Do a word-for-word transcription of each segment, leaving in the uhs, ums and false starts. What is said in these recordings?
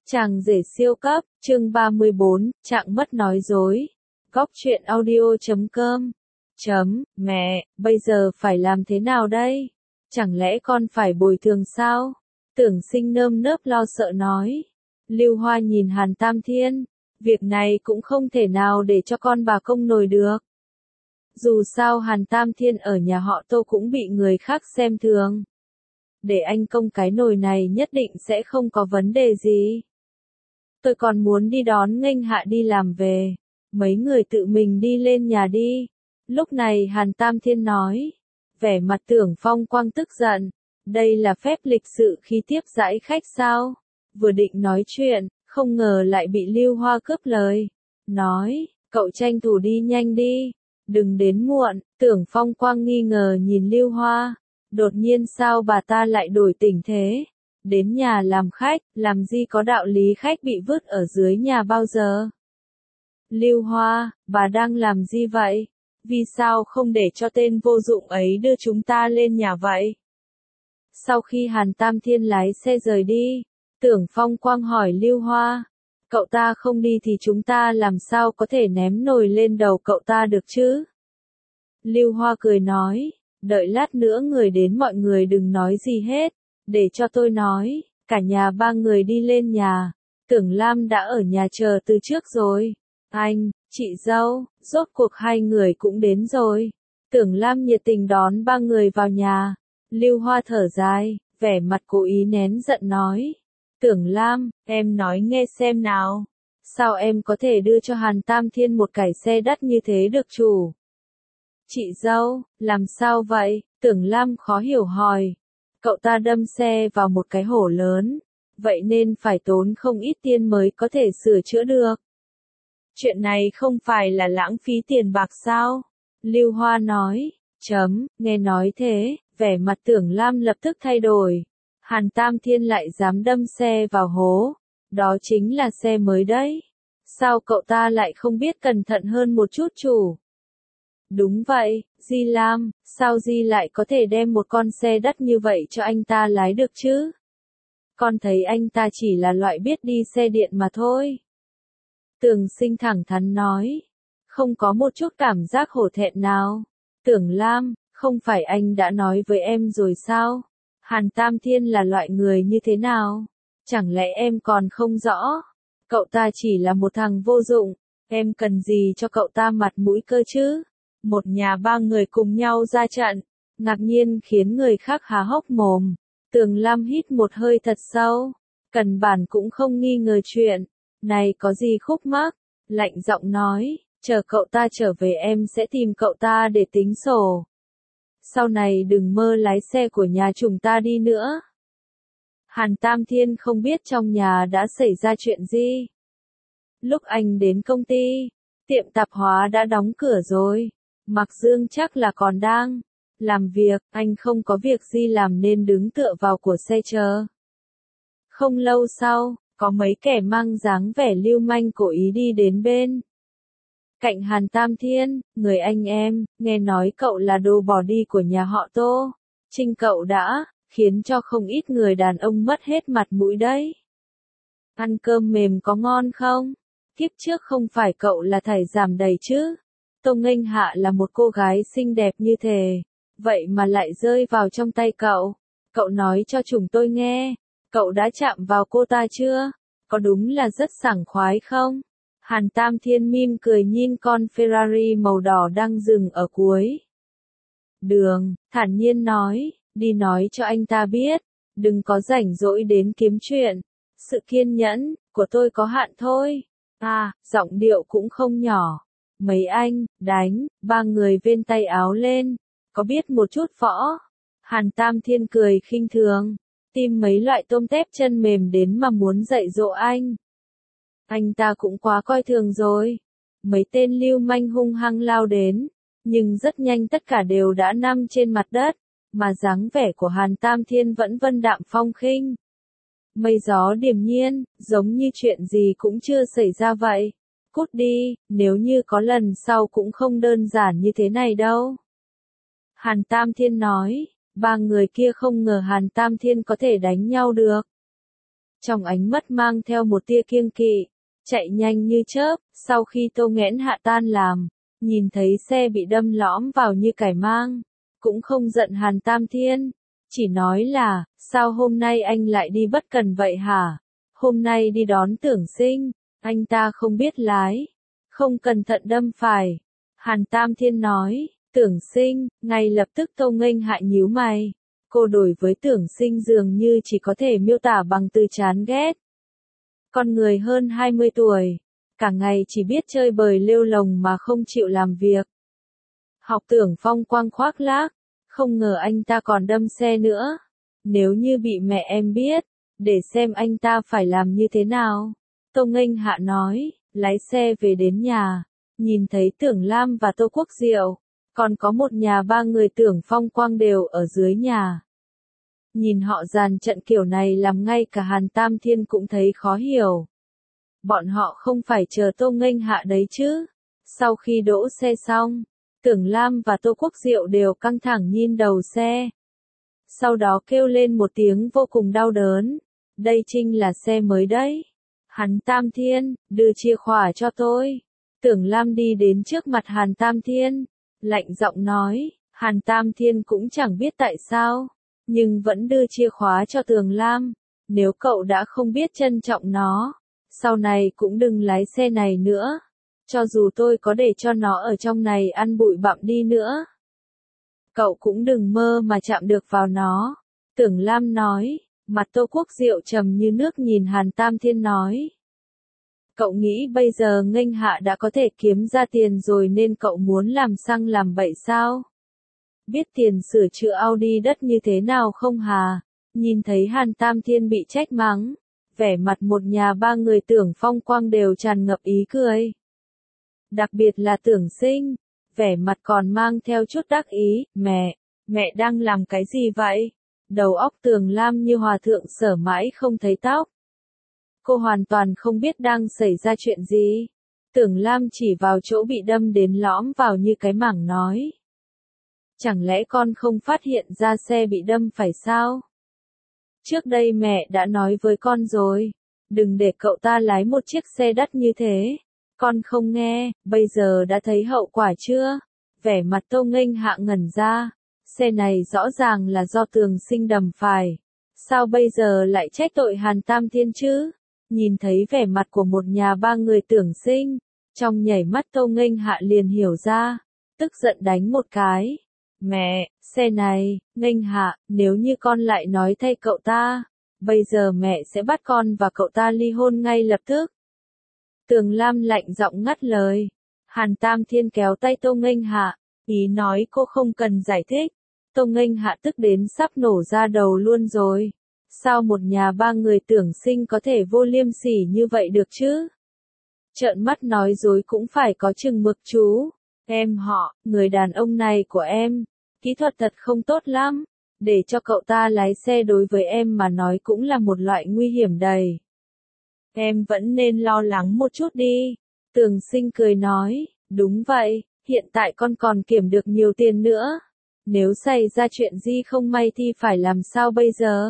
Chàng rể siêu cấp, chương ba mươi bốn, trạng mất nói dối. Góc truyện audio chấm com. Chấm, mẹ, bây giờ phải làm thế nào đây? Chẳng lẽ con phải bồi thường sao? Tưởng Sinh nơm nớp lo sợ nói. Lưu Hoa nhìn Hàn Tam Thiên, việc này cũng không thể nào để cho con bà công nổi được. Dù sao Hàn Tam Thiên ở nhà họ Tô cũng bị người khác xem thường. Để anh công cái nồi này nhất định sẽ không có vấn đề gì. Tôi còn muốn đi đón nghênh Hạ đi làm về. Mấy người tự mình đi lên nhà đi. Lúc này Hàn Tam Thiên nói. Vẻ mặt Tưởng Phong Quang tức giận. Đây là phép lịch sự khi tiếp đãi khách sao? Vừa định nói chuyện, không ngờ lại bị Lưu Hoa cướp lời. Nói, cậu tranh thủ đi nhanh đi. Đừng đến muộn. Tưởng Phong Quang nghi ngờ nhìn Lưu Hoa. Đột nhiên sao bà ta lại đổi tình thế? Đến nhà làm khách, làm gì có đạo lý khách bị vứt ở dưới nhà bao giờ? Lưu Hoa, bà đang làm gì vậy? Vì sao không để cho tên vô dụng ấy đưa chúng ta lên nhà vậy? Sau khi Hàn Tam Thiên lái xe rời đi, Tưởng Phong Quang hỏi Lưu Hoa, cậu ta không đi thì chúng ta làm sao có thể ném nồi lên đầu cậu ta được chứ? Lưu Hoa cười nói, đợi lát nữa người đến mọi người đừng nói gì hết. Để cho tôi nói, cả nhà ba người đi lên nhà. Tưởng Lam đã ở nhà chờ từ trước rồi. Anh, chị dâu, rốt cuộc hai người cũng đến rồi. Tưởng Lam nhiệt tình đón ba người vào nhà. Lưu Hoa thở dài, vẻ mặt cố ý nén giận nói. Tưởng Lam, em nói nghe xem nào. Sao em có thể đưa cho Hàn Tam Thiên một cải xe đắt như thế được chủ? Chị dâu, làm sao vậy? Tưởng Lam khó hiểu hỏi. Cậu ta đâm xe vào một cái hổ lớn, vậy nên phải tốn không ít tiền mới có thể sửa chữa được. Chuyện này không phải là lãng phí tiền bạc sao? Lưu Hoa nói, chấm, nghe nói thế, vẻ mặt Tưởng Lam lập tức thay đổi. Hàn Tam Thiên lại dám đâm xe vào hố, đó chính là xe mới đấy. Sao cậu ta lại không biết cẩn thận hơn một chút chủ? Đúng vậy, Di Lam, sao Di lại có thể đem một con xe đắt như vậy cho anh ta lái được chứ? Con thấy anh ta chỉ là loại biết đi xe điện mà thôi. Tưởng Sinh thẳng thắn nói, không có một chút cảm giác hổ thẹn nào. Tưởng Lam, không phải anh đã nói với em rồi sao? Hàn Tam Thiên là loại người như thế nào? Chẳng lẽ em còn không rõ? Cậu ta chỉ là một thằng vô dụng, em cần gì cho cậu ta mặt mũi cơ chứ? Một nhà ba người cùng nhau ra trận, ngạc nhiên khiến người khác há hốc mồm. Tưởng Lam hít một hơi thật sâu, cần bản cũng không nghi ngờ chuyện này có gì khúc mắc, lạnh giọng nói, chờ cậu ta trở về em sẽ tìm cậu ta để tính sổ. Sau này đừng mơ lái xe của nhà chúng ta đi nữa. Hàn Tam Thiên không biết trong nhà đã xảy ra chuyện gì. Lúc anh đến công ty, tiệm tạp hóa đã đóng cửa rồi. Mạc Dương chắc là còn đang làm việc, anh không có việc gì làm nên đứng tựa vào của xe chờ. Không lâu sau, có mấy kẻ mang dáng vẻ lưu manh cố ý đi đến bên cạnh Hàn Tam Thiên, người anh em, nghe nói cậu là đồ bỏ đi của nhà họ Tô. Trinh cậu đã, khiến cho không ít người đàn ông mất hết mặt mũi đấy. Ăn cơm mềm có ngon không? Kiếp trước không phải cậu là thảy giảm đầy chứ? Tô Nghênh Hạ là một cô gái xinh đẹp như thế, vậy mà lại rơi vào trong tay cậu. Cậu nói cho chúng tôi nghe, cậu đã chạm vào cô ta chưa? Có đúng là rất sảng khoái không? Hàn Tam Thiên mỉm cười nhìn con Ferrari màu đỏ đang dừng ở cuối đường, thản nhiên nói, đi nói cho anh ta biết, đừng có rảnh rỗi đến kiếm chuyện. Sự kiên nhẫn của tôi có hạn thôi. À, giọng điệu cũng không nhỏ. Mấy anh, đánh, ba người vên tay áo lên, có biết một chút võ? Hàn Tam Thiên cười khinh thường, tìm mấy loại tôm tép chân mềm đến mà muốn dạy dỗ anh. Anh ta cũng quá coi thường rồi. Mấy tên lưu manh hung hăng lao đến, nhưng rất nhanh tất cả đều đã nằm trên mặt đất, mà dáng vẻ của Hàn Tam Thiên vẫn vân đạm phong khinh. Mây gió điềm nhiên, giống như chuyện gì cũng chưa xảy ra vậy. Cút đi, nếu như có lần sau cũng không đơn giản như thế này đâu. Hàn Tam Thiên nói, ba người kia không ngờ Hàn Tam Thiên có thể đánh nhau được. trong ánh mắt mang theo một tia kiêng kỵ, chạy nhanh như chớp, sau khi Tô Nghẽn Hạ tan làm, nhìn thấy xe bị đâm lõm vào như cải mang, cũng không giận Hàn Tam Thiên, chỉ nói là, sao hôm nay anh lại đi bất cần vậy hả? Hôm nay đi đón Tưởng Sinh, anh ta không biết lái, không cẩn thận đâm phải. Hàn Tam Thiên nói, Tưởng Sinh, ngay lập tức Tô Nghênh Hạ nhíu mày. Cô đối với Tưởng Sinh dường như chỉ có thể miêu tả bằng từ chán ghét. Con người hơn hai mươi tuổi, cả ngày chỉ biết chơi bời lêu lồng mà không chịu làm việc. Học Tưởng phong quang khoác lác, không ngờ anh ta còn đâm xe nữa. Nếu như bị mẹ em biết, để xem anh ta phải làm như thế nào. Tô Nghênh Hạ nói, lái xe về đến nhà, nhìn thấy Tưởng Lam và Tô Quốc Diệu, còn có một nhà ba người Tưởng phong quang đều ở dưới nhà. Nhìn họ dàn trận kiểu này làm ngay cả Hàn Tam Thiên cũng thấy khó hiểu. Bọn họ không phải chờ Tô Nghênh Hạ đấy chứ. Sau khi đỗ xe xong, Tưởng Lam và Tô Quốc Diệu đều căng thẳng nhìn đầu xe. Sau đó kêu lên một tiếng vô cùng đau đớn. Đây chính là xe mới đấy. Hàn Tam Thiên, đưa chìa khóa cho tôi. Tưởng Lam đi đến trước mặt Hàn Tam Thiên, lạnh giọng nói. Hàn Tam Thiên cũng chẳng biết tại sao, nhưng vẫn đưa chìa khóa cho Tưởng Lam. Nếu cậu đã không biết trân trọng nó, sau này cũng đừng lái xe này nữa. Cho dù tôi có để cho nó ở trong này ăn bụi bặm đi nữa, cậu cũng đừng mơ mà chạm được vào nó. Tưởng Lam nói, mặt Tô Quốc Diệu trầm như nước nhìn Hàn Tam Thiên nói. Cậu nghĩ bây giờ Nghênh Hạ đã có thể kiếm ra tiền rồi nên cậu muốn làm xăng làm bậy sao? Biết tiền sửa chữa Audi đất như thế nào không hà? Nhìn thấy Hàn Tam Thiên bị trách mắng, vẻ mặt một nhà ba người Tưởng phong quang đều tràn ngập ý cười. Đặc biệt là Tưởng Sinh, vẻ mặt còn mang theo chút đắc ý, mẹ, mẹ đang làm cái gì vậy? Đầu óc Tưởng Lam như hòa thượng sở mãi không thấy tóc. Cô hoàn toàn không biết đang xảy ra chuyện gì. Tưởng Lam chỉ vào chỗ bị đâm đến lõm vào như cái mảng nói. Chẳng lẽ con không phát hiện ra xe bị đâm phải sao? Trước đây mẹ đã nói với con rồi, đừng để cậu ta lái một chiếc xe đắt như thế. Con không nghe, bây giờ đã thấy hậu quả chưa? Vẻ mặt Tô Nghênh Hạ ngẩn ra, xe này rõ ràng là do Tưởng Sinh đâm phải. Sao bây giờ lại trách tội Hàn Tam Thiên chứ? Nhìn thấy vẻ mặt của một nhà ba người Tưởng Sinh, trong nhảy mắt Tô Nghênh Hạ liền hiểu ra, tức giận đánh một cái. Mẹ, xe này, Nghênh Hạ, nếu như con lại nói thay cậu ta, bây giờ mẹ sẽ bắt con và cậu ta ly hôn ngay lập tức. Tưởng Lam lạnh giọng ngắt lời. Hàn Tam Thiên kéo tay Tô Nghênh Hạ, ý nói cô không cần giải thích. Tô Nghênh Hạ tức đến sắp nổ ra đầu luôn rồi. Sao một nhà ba người Tưởng Sinh có thể vô liêm sỉ như vậy được chứ? Trợn mắt nói dối cũng phải có chừng mực chú. Em họ, người đàn ông này của em, kỹ thuật thật không tốt lắm. Để cho cậu ta lái xe đối với em mà nói cũng là một loại nguy hiểm đầy. Em vẫn nên lo lắng một chút đi. Tưởng Sinh cười nói, đúng vậy, hiện tại con còn kiểm được nhiều tiền nữa. Nếu xảy ra chuyện gì không may thì phải làm sao bây giờ?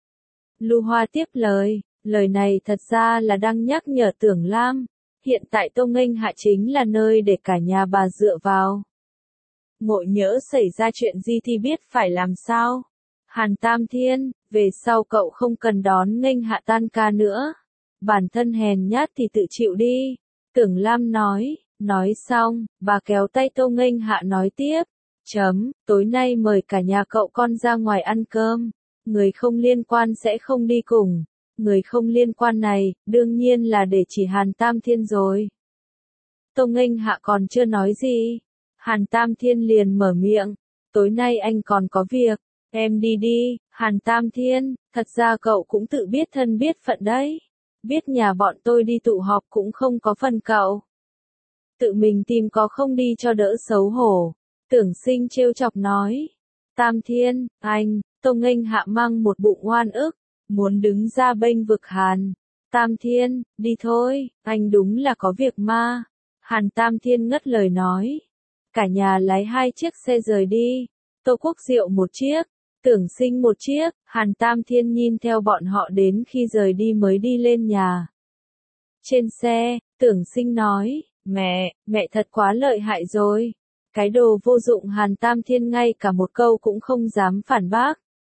Lưu Hoa tiếp lời, lời này thật ra là đang nhắc nhở Tưởng Lam. Hiện tại Tô Nghênh Hạ chính là nơi để cả nhà bà dựa vào. Ngộ nhỡ xảy ra chuyện gì thì biết phải làm sao? Hàn Tam Thiên, về sau cậu không cần đón Nghênh Hạ tan ca nữa. Bản thân hèn nhát thì tự chịu đi. Tưởng Lam nói, nói xong, bà kéo tay Tô Nghênh Hạ nói tiếp. Chấm, tối nay mời cả nhà cậu con ra ngoài ăn cơm. Người không liên quan sẽ không đi cùng. Người không liên quan này, đương nhiên là để chỉ Hàn Tam Thiên rồi. Tô Nghênh Hạ còn chưa nói gì. Hàn Tam Thiên liền mở miệng. Tối nay anh còn có việc. Em đi đi, Hàn Tam Thiên, thật ra cậu cũng tự biết thân biết phận đấy. Biết nhà bọn tôi đi tụ họp cũng không có phần cậu. Tự mình tìm có không đi cho đỡ xấu hổ. Tưởng Sinh trêu chọc nói. Tam Thiên, anh, Tô Nghênh Hạ mang một bụng oan ức, muốn đứng ra bênh vực Hàn. Tam Thiên, đi thôi, anh đúng là có việc ma. Hàn Tam Thiên ngất lời nói. Cả nhà lái hai chiếc xe rời đi. Tô Quốc Diệu một chiếc, Tưởng Sinh một chiếc, Hàn Tam Thiên nhìn theo bọn họ đến khi rời đi mới đi lên nhà. Trên xe, Tưởng Sinh nói, mẹ, mẹ thật quá lợi hại rồi. Cái đồ vô dụng Hàn Tam Thiên ngay cả một câu cũng không dám phản bác.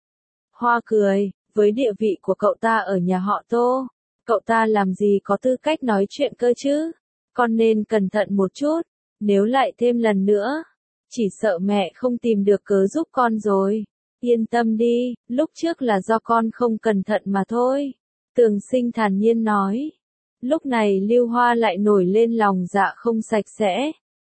Hoa cười, với địa vị của cậu ta ở nhà họ Tô, cậu ta làm gì có tư cách nói chuyện cơ chứ? Con nên cẩn thận một chút, nếu lại thêm lần nữa, chỉ sợ mẹ không tìm được cớ giúp con rồi. Yên tâm đi, lúc trước là do con không cẩn thận mà thôi. Tưởng Sinh thản nhiên nói. Lúc này Lưu Hoa lại nổi lên lòng dạ không sạch sẽ.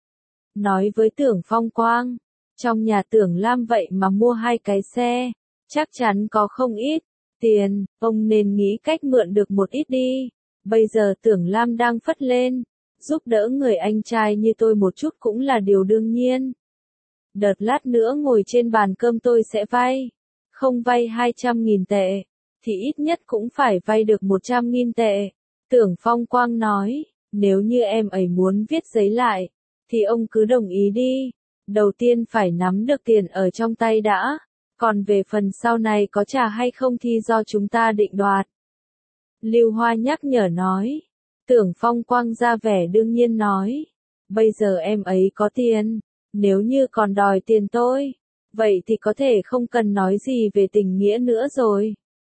Nói với Tưởng Phong Quang, trong nhà Tưởng Lam vậy mà mua hai cái xe, chắc chắn có không ít tiền, ông nên nghĩ cách mượn được một ít đi. Bây giờ Tưởng Lam đang phất lên, giúp đỡ người anh trai như tôi một chút cũng là điều đương nhiên. Đợt lát nữa ngồi trên bàn cơm tôi sẽ vay, không vay hai trăm nghìn tệ, thì ít nhất cũng phải vay được một trăm nghìn tệ. Tưởng Phong Quang nói, nếu như em ấy muốn viết giấy lại, thì ông cứ đồng ý đi. Đầu tiên phải nắm được tiền ở trong tay đã, còn về phần sau này có trả hay không thì do chúng ta định đoạt. Lưu Hoa nhắc nhở nói. Tưởng Phong Quang ra vẻ đương nhiên nói, bây giờ em ấy có tiền, nếu như còn đòi tiền tôi, vậy thì có thể không cần nói gì về tình nghĩa nữa rồi.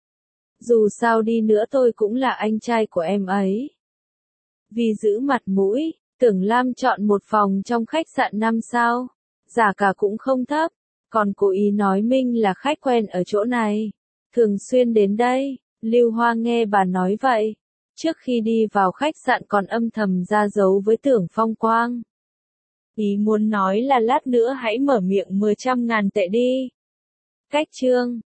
Dù sao đi nữa tôi cũng là anh trai của em ấy. Vì giữ mặt mũi, Tưởng Lam chọn một phòng trong khách sạn năm sao, giá cả cũng không thấp, còn cố ý nói mình là khách quen ở chỗ này, thường xuyên đến đây. Lưu Hoa nghe bà nói vậy, trước khi đi vào khách sạn còn âm thầm ra dấu với Tưởng Phong Quang. Ý muốn nói là lát nữa hãy mở miệng mười trăm ngàn tệ đi. Cách chương